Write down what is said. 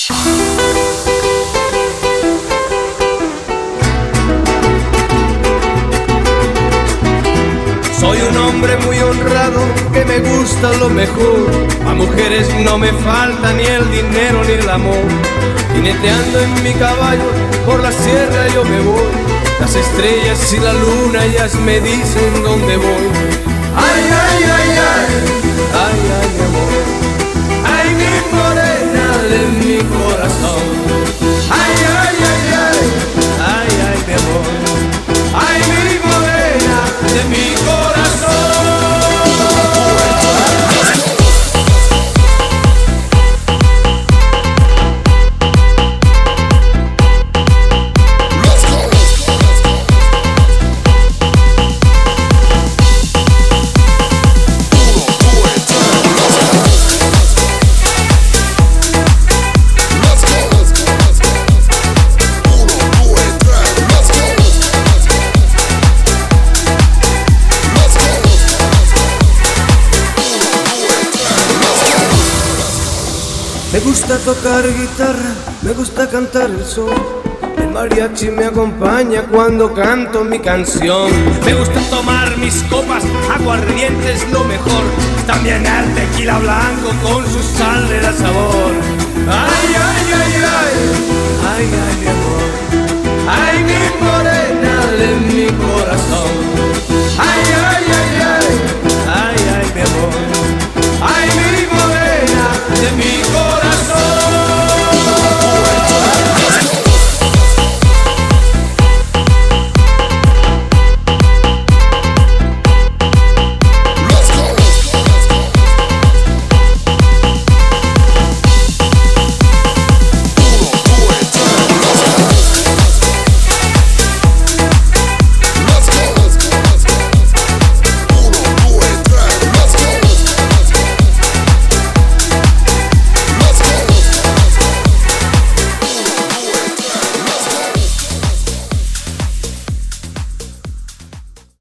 Soy un hombre muy honrado que me gusta lo mejor. A mujeres no me falta ni el dinero ni el amor. Jineteando en mi caballo por la sierra yo me voy. Las estrellas y la luna ellas me dicen dónde voy. Ay, ay, ay, ay, ay, ay, mi amor. Ay, mi morena de mi corazón. Ay, ay, ay, ay, ay, ay, mi amor. Ay, mi morena de mi corazón. Me gusta tocar guitarra, me gusta cantar el sol. El mariachi me acompaña cuando canto mi canción. Me gusta tomar mis copas, aguardiente es lo mejor. También el tequila blanco con su sal le da sabor.